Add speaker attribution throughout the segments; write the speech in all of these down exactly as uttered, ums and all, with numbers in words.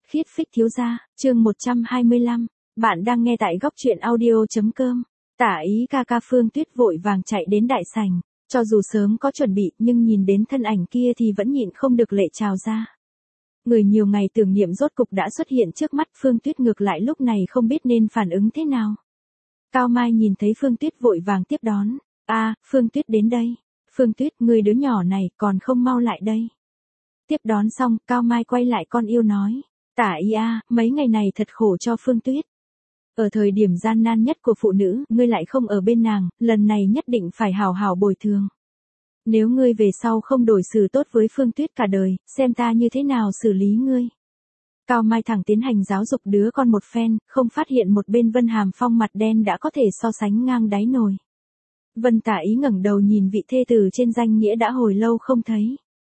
Speaker 1: Khiết phích thiếu gia, chương một trăm hai mươi lăm. Bạn đang nghe tại góc truyện audio.com. Tả ý ca ca Phương Tuyết vội vàng chạy đến đại sảnh, cho dù sớm có chuẩn bị nhưng nhìn đến thân ảnh kia thì vẫn nhịn không được lệ trào ra. Người nhiều ngày tưởng niệm rốt cục đã xuất hiện trước mắt, Phương Tuyết ngược lại lúc này không biết nên phản ứng thế nào. Cao Mai nhìn thấy Phương Tuyết vội vàng tiếp đón. A, Phương Tuyết đến đây. Phương Tuyết, người đứa nhỏ này còn không mau lại đây. Tiếp đón xong, Cao Mai quay lại con yêu nói. Tả ý a, mấy ngày này thật khổ cho Phương Tuyết. Ở thời điểm gian nan nhất của phụ nữ, ngươi lại không ở bên nàng, lần này nhất định phải hào hào bồi thường. Nếu ngươi về sau không đổi xử tốt với Phương Tuyết cả đời, xem ta như thế nào xử lý ngươi. Cao Mai thẳng tiến hành giáo dục đứa con một phen, không phát hiện một bên Vân Hàm Phong mặt đen đã có thể so sánh ngang đáy nồi. Vân Tả Ý ngẩng đầu nhìn vị thê tử trên danh nghĩa đã hồi lâu không thấy.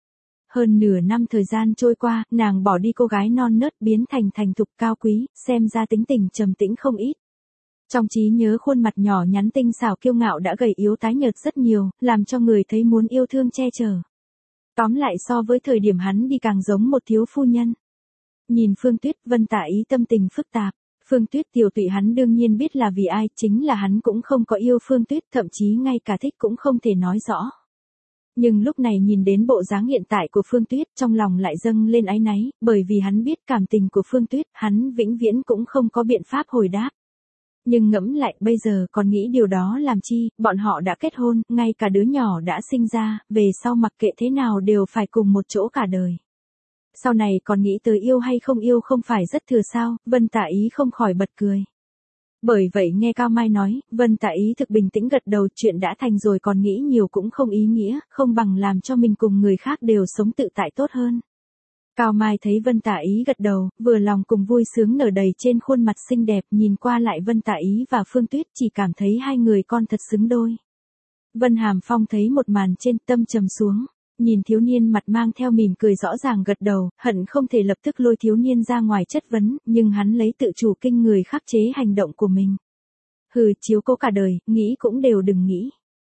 Speaker 1: Hơn nửa năm thời gian trôi qua, nàng bỏ đi cô gái non nớt biến thành thành thục cao quý, xem ra tính tình trầm tĩnh không ít. Trong trí nhớ khuôn mặt nhỏ nhắn tinh xảo kiêu ngạo đã gầy yếu tái nhợt rất nhiều, làm cho người thấy muốn yêu thương che chở. Tóm lại so với thời điểm hắn đi càng giống một thiếu phu nhân. Nhìn Phương Tuyết, Vân Tả Ý tâm tình phức tạp. Phương Tuyết tiểu tụy hắn đương nhiên biết là vì ai, chính là hắn cũng không có yêu Phương Tuyết, thậm chí ngay cả thích cũng không thể nói rõ. Nhưng lúc này nhìn đến bộ dáng hiện tại của Phương Tuyết, trong lòng lại dâng lên áy náy, bởi vì hắn biết cảm tình của Phương Tuyết, hắn vĩnh viễn cũng không có biện pháp hồi đáp. Nhưng ngẫm lại, bây giờ còn nghĩ điều đó làm chi, bọn họ đã kết hôn, ngay cả đứa nhỏ đã sinh ra, về sau mặc kệ thế nào đều phải cùng một chỗ cả đời. Sau này còn nghĩ tới yêu hay không yêu không phải rất thừa sao, Vân Tả Ý không khỏi bật cười. Bởi vậy nghe Cao Mai nói, Vân Tả Ý thực bình tĩnh gật đầu, chuyện đã thành rồi còn nghĩ nhiều cũng không ý nghĩa, không bằng làm cho mình cùng người khác đều sống tự tại tốt hơn. Cao Mai thấy Vân Tả Ý gật đầu, vừa lòng cùng vui sướng nở đầy trên khuôn mặt xinh đẹp, nhìn qua lại Vân Tả Ý và Phương Tuyết chỉ cảm thấy hai người con thật xứng đôi. Vân Hàm Phong thấy một màn trên, tâm trầm xuống. Nhìn thiếu niên mặt mang theo mỉm cười rõ ràng gật đầu, hận không thể lập tức lôi thiếu niên ra ngoài chất vấn, nhưng hắn lấy tự chủ kinh người khắc chế hành động của mình. Hừ, chiếu cố cả đời, nghĩ cũng đều đừng nghĩ.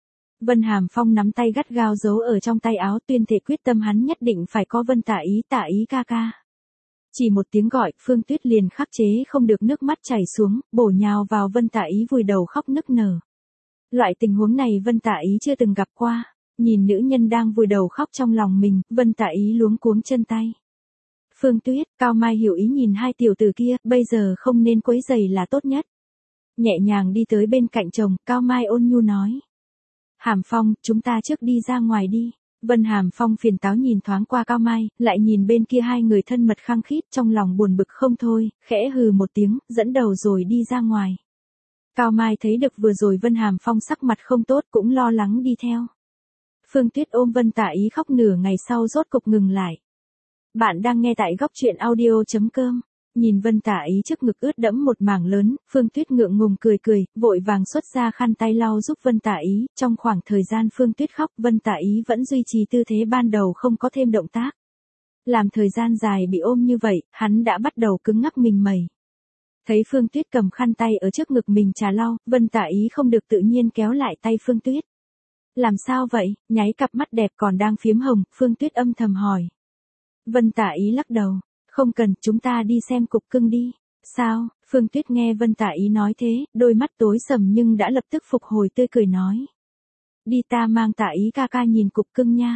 Speaker 1: Vân Hàm Phong nắm tay gắt gao giấu ở trong tay áo, tuyên thể quyết tâm hắn nhất định phải có Vân Tả Ý, Tả Ý ca ca. Chỉ một tiếng gọi, Phương Tuyết liền khắc chế không được nước mắt chảy xuống, bổ nhào vào Vân Tả Ý vùi đầu khóc nức nở. Loại tình huống này Vân Tả Ý chưa từng gặp qua. Nhìn nữ nhân đang vùi đầu khóc trong lòng mình, Vân Tả Ý luống cuống chân tay. Phương Tuyết, Cao Mai hiểu ý nhìn hai tiểu tử kia, bây giờ không nên quấy rầy là tốt nhất. Nhẹ nhàng đi tới bên cạnh chồng, Cao Mai ôn nhu nói. Hàm Phong, chúng ta trước đi ra ngoài đi. Vân Hàm Phong phiền táo nhìn thoáng qua Cao Mai, lại nhìn bên kia hai người thân mật khăng khít, trong lòng buồn bực không thôi, khẽ hừ một tiếng, dẫn đầu rồi đi ra ngoài. Cao Mai thấy được vừa rồi Vân Hàm Phong sắc mặt không tốt cũng lo lắng đi theo. Phương Tuyết ôm Vân Tả Ý khóc nửa ngày sau rốt cục ngừng lại. Bạn đang nghe tại góc truyện audio.com. Nhìn Vân Tả Ý trước ngực ướt đẫm một mảng lớn, Phương Tuyết ngượng ngùng cười cười, vội vàng xuất ra khăn tay lau giúp Vân Tả Ý. Trong khoảng thời gian Phương Tuyết khóc, Vân Tả Ý vẫn duy trì tư thế ban đầu không có thêm động tác. Làm thời gian dài bị ôm như vậy, hắn đã bắt đầu cứng ngắc mình mẩy. Thấy Phương Tuyết cầm khăn tay ở trước ngực mình trà lau, Vân Tả Ý không được tự nhiên kéo lại tay Phương Tuyết. Làm sao vậy, nháy cặp mắt đẹp còn đang phiếm hồng, Phương Tuyết âm thầm hỏi. Vân Tả Ý lắc đầu, không cần, chúng ta đi xem cục cưng đi. Sao, Phương Tuyết nghe Vân Tả Ý nói thế, đôi mắt tối sầm nhưng đã lập tức phục hồi tươi cười nói. Đi, ta mang Tả Ý ca ca nhìn cục cưng nha.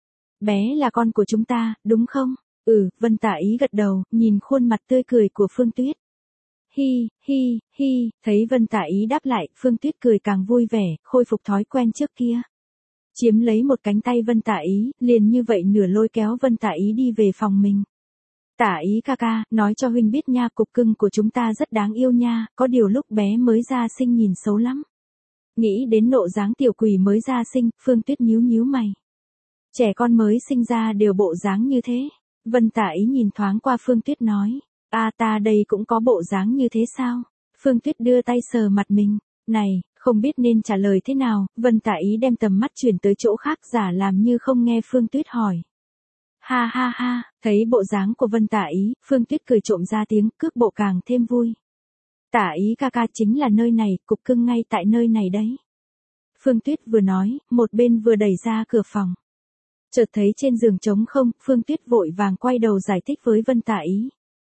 Speaker 1: Bé là con của chúng ta, đúng không? Ừ, Vân Tả Ý gật đầu, nhìn khuôn mặt tươi cười của Phương Tuyết. Hi, hi, hi, thấy Vân Tả Ý đáp lại, Phương Tuyết cười càng vui vẻ, khôi phục thói quen trước kia. Chiếm lấy một cánh tay Vân Tả Ý, liền như vậy nửa lôi kéo Vân Tả Ý đi về phòng mình. Tả Ý ca ca, nói cho huynh biết nha, cục cưng của chúng ta rất đáng yêu nha, có điều lúc bé mới ra sinh nhìn xấu lắm. Nghĩ đến nộ dáng tiểu quỷ mới ra sinh, Phương Tuyết nhíu nhíu mày. Trẻ con mới sinh ra đều bộ dáng như thế. Vân Tả Ý nhìn thoáng qua Phương Tuyết nói. À, ta đây cũng có bộ dáng như thế sao? Phương Tuyết đưa tay sờ mặt mình. Này, không biết nên trả lời thế nào, Vân Tả Ý đem tầm mắt chuyển tới chỗ khác giả làm như không nghe Phương Tuyết hỏi. Ha ha ha, thấy bộ dáng của Vân Tả Ý, Phương Tuyết cười trộm ra tiếng, cước bộ càng thêm vui. Tả Ý ca ca chính là nơi này, cục cưng ngay tại nơi này đấy. Phương Tuyết vừa nói, một bên vừa đẩy ra cửa phòng. Chợt thấy trên giường trống không, Phương Tuyết vội vàng quay đầu giải thích với Vân Tả Ý.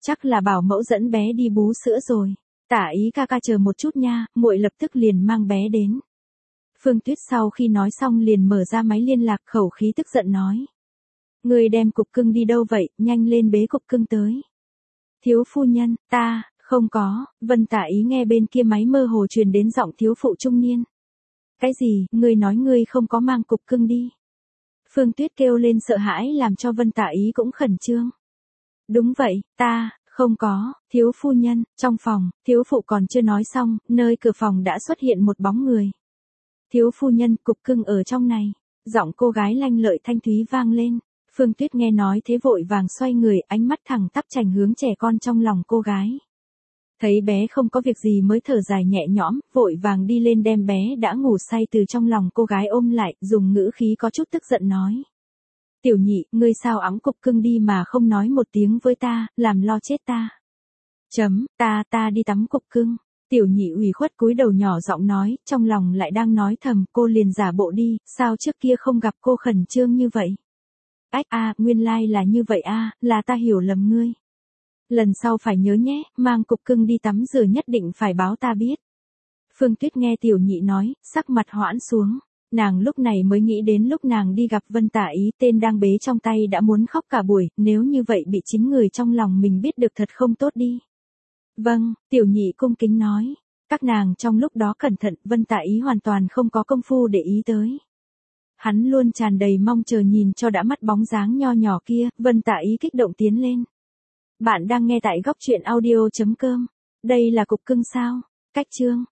Speaker 1: Chắc là bảo mẫu dẫn bé đi bú sữa rồi. Tả ý ca ca chờ một chút nha, muội lập tức liền mang bé đến. Phương Tuyết sau khi nói xong liền mở ra máy liên lạc, khẩu khí tức giận nói. Người đem cục cưng đi đâu vậy, nhanh lên bế cục cưng tới. Thiếu phu nhân, ta, không có, Vân Tả ý nghe bên kia máy mơ hồ truyền đến giọng thiếu phụ trung niên. Cái gì, ngươi nói ngươi không có mang cục cưng đi. Phương Tuyết kêu lên sợ hãi làm cho Vân Tả ý cũng khẩn trương. Đúng vậy, ta, không có, thiếu phu nhân, trong phòng, thiếu phụ còn chưa nói xong, nơi cửa phòng đã xuất hiện một bóng người. Thiếu phu nhân, cục cưng ở trong này, giọng cô gái lanh lợi thanh thúy vang lên. Phương Tuyết nghe nói thế vội vàng xoay người, ánh mắt thẳng tắp chành hướng trẻ con trong lòng cô gái. Thấy bé không có việc gì mới thở dài nhẹ nhõm, vội vàng đi lên đem bé đã ngủ say từ trong lòng cô gái ôm lại, dùng ngữ khí có chút tức giận nói. Tiểu nhị, ngươi sao ẵm cục cưng đi mà không nói một tiếng với ta, làm lo chết ta. Chấm, ta ta đi tắm cục cưng. Tiểu nhị ủy khuất cúi đầu nhỏ giọng nói, trong lòng lại đang nói thầm, cô liền giả bộ đi, sao trước kia không gặp cô khẩn trương như vậy. Ách a, nguyên lai like là như vậy a, à, là ta hiểu lầm ngươi. Lần sau phải nhớ nhé, mang cục cưng đi tắm rửa nhất định phải báo ta biết. Phương Tuyết nghe tiểu nhị nói, sắc mặt hoãn xuống. Nàng lúc này mới nghĩ đến lúc nàng đi gặp Vân Tả ý, tên đang bế trong tay đã muốn khóc cả buổi, nếu như vậy bị chính người trong lòng mình biết được thật không tốt đi. Vâng, tiểu nhị cung kính nói. Các nàng trong lúc đó cẩn thận, Vân Tả ý hoàn toàn không có công phu để ý tới. Hắn luôn tràn đầy mong chờ nhìn cho đã mắt bóng dáng nho nhỏ kia, Vân Tả ý kích động tiến lên. Bạn đang nghe tại góc truyện audio chấm com. Đây là cục cưng sao? Cách chương